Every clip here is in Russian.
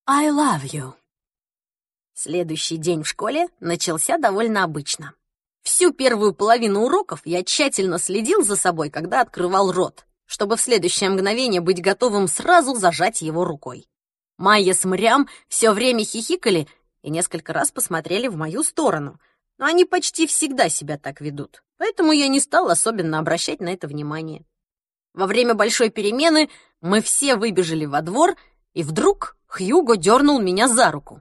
I love you. Следующий день в школе начался довольно обычно. Всю первую половину уроков я тщательно следил за собой, когда открывал рот, чтобы в следующее мгновение быть готовым сразу зажать его рукой. Майя с Мрям все время хихикали и несколько раз посмотрели в мою сторону, но они почти всегда себя так ведут, поэтому я не стал особенно обращать на это внимание. Во время большой перемены мы все выбежали во двор, и вдруг Хьюго дернул меня за руку.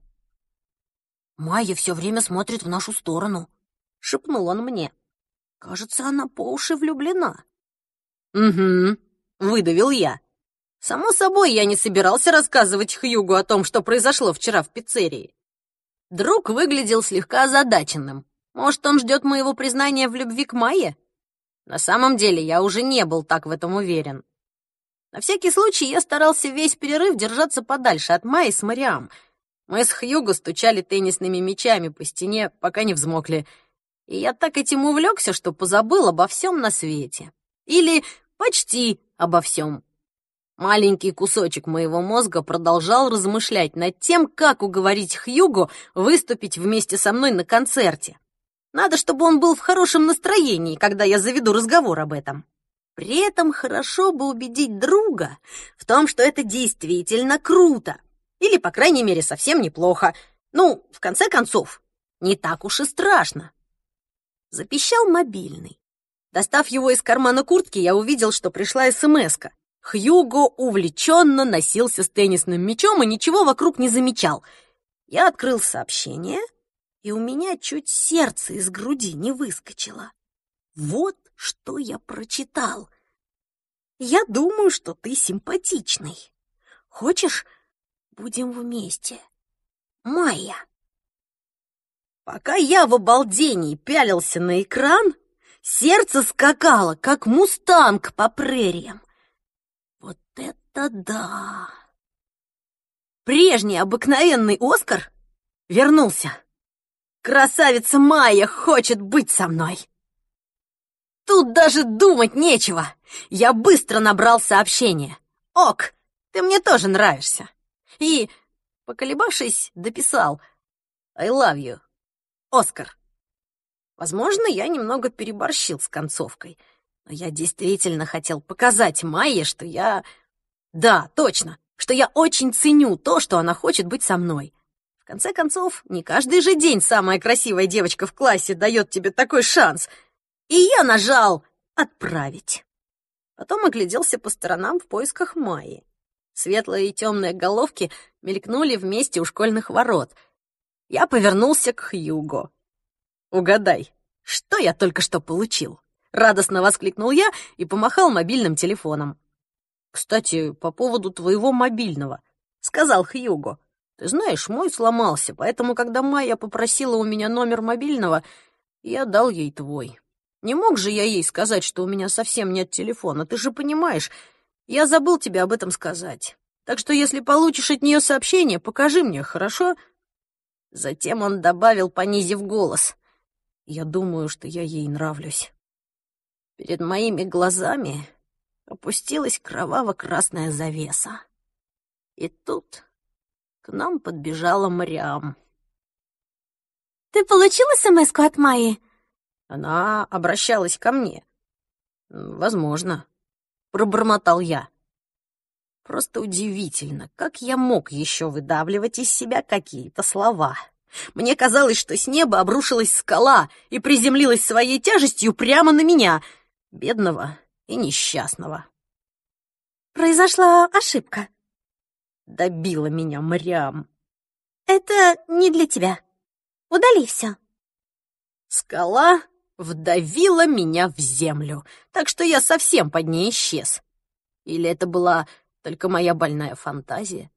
«Майя все время смотрит в нашу сторону», — шепнул он мне. «Кажется, она по уши влюблена». «Угу», — выдавил я. Само собой, я не собирался рассказывать Хьюго о том, что произошло вчера в пиццерии. Друг выглядел слегка озадаченным. Может, он ждет моего признания в любви к Майе? На самом деле, я уже не был так в этом уверен. На всякий случай я старался весь перерыв держаться подальше от Майи с Мариам. Мы с Хьюго стучали теннисными мячами по стене, пока не взмокли. И я так этим увлекся, что позабыл обо всем на свете. Или почти обо всем. Маленький кусочек моего мозга продолжал размышлять над тем, как уговорить Хьюго выступить вместе со мной на концерте. Надо, чтобы он был в хорошем настроении, когда я заведу разговор об этом. При этом хорошо бы убедить друга в том, что это действительно круто. Или, по крайней мере, совсем неплохо. Ну, в конце концов, не так уж и страшно. Запищал мобильный. Достав его из кармана куртки, я увидел, что пришла смс-ка. Хьюго увлеченно носился с теннисным мячом и ничего вокруг не замечал. Я открыл сообщение, и у меня чуть сердце из груди не выскочило. Вот что я прочитал. «Я думаю, что ты симпатичный. Хочешь, будем вместе? Майя». Пока я в обалдении пялился на экран, сердце скакало, как мустанг по прериям. Вот это да! Прежний обыкновенный Оскар вернулся. Красавица Майя хочет быть со мной. Тут даже думать нечего. Я быстро набрал сообщение. «Ок, ты мне тоже нравишься». И, поколебавшись, дописал «I love you, Оскар». Возможно, я немного переборщил с концовкой, но я действительно хотел показать Майе, что я... Да, точно, что я очень ценю то, что она хочет быть со мной. В конце концов, не каждый же день самая красивая девочка в классе дает тебе такой шанс. И я нажал «Отправить». Потом огляделся по сторонам в поисках Майи. Светлые и темные головки мелькнули вместе у школьных ворот. Я повернулся к Хьюго. «Угадай, что я только что получил?» Радостно воскликнул я и помахал мобильным телефоном. «Кстати, по поводу твоего мобильного», — сказал Хьюго. «Ты знаешь, мой сломался, поэтому, когда Майя попросила у меня номер мобильного, я дал ей твой. Не мог же я ей сказать, что у меня совсем нет телефона, ты же понимаешь, я забыл тебе об этом сказать. Так что, если получишь от нее сообщение, покажи мне, хорошо?» Затем он добавил, понизив голос: «Я думаю, что я ей нравлюсь». Перед моими глазами опустилась кроваво-красная завеса. И тут к нам подбежала Мариам. «Ты получил смс-ку от Майи?» Она обращалась ко мне. «Возможно», — пробормотал я. Просто удивительно, как я мог еще выдавливать из себя какие-то слова. Мне казалось, что с неба обрушилась скала и приземлилась своей тяжестью прямо на меня, бедного и несчастного. «Произошла ошибка», — добила меня Мариам. «Это не для тебя. Удали все». Скала вдавила меня в землю, так что я совсем под ней исчез. Или это была только моя больная фантазия?